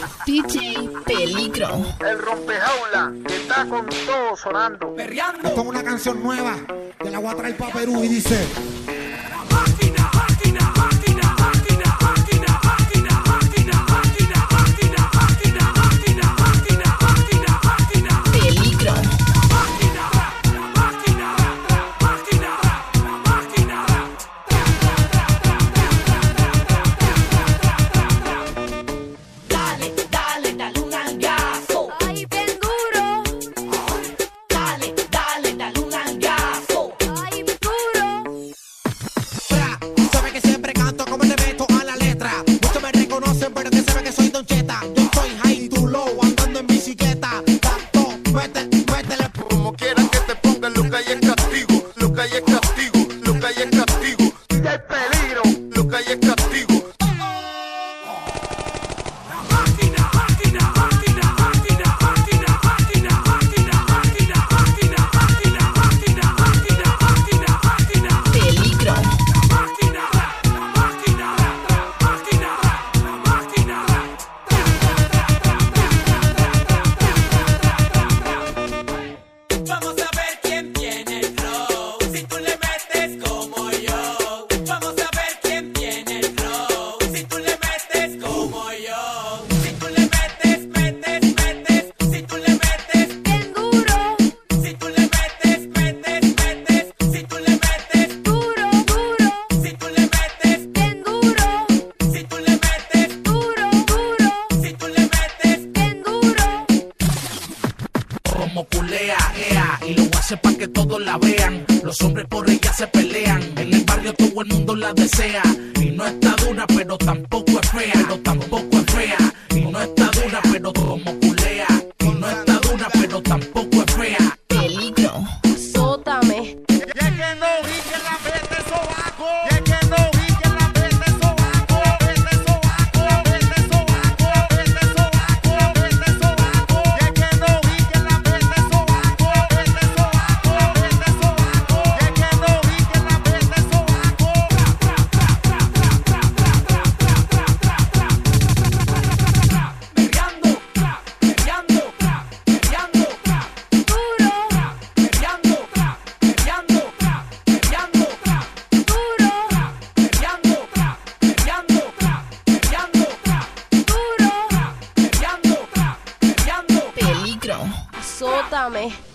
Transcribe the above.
DJ Peligro. El rompejaula que está con todo sonando. Esto es una canción nueva que la voy a traer para Perú y dice: y lo hace pa' que todos la vean. Los hombres por ella se pelean. En el barrio todo el mundo la desea. Y no está dura, pero tampoco es fea. Pero tampoco es fea. Y no está dura, pero como culea. Y no está dura, pero tampoco es fea. Peligro. Azótame. Ya que no vi que la vete sobaco. Ya que no vi que la vete sobaco. Vete sobaco, vete sobaco, vete sobaco, vete sobaco. Ya que no vi que la vete sobaco. Vete sobaco, vete sobaco. Ya que no vi que la vete sobaco. Peligro. Azótame.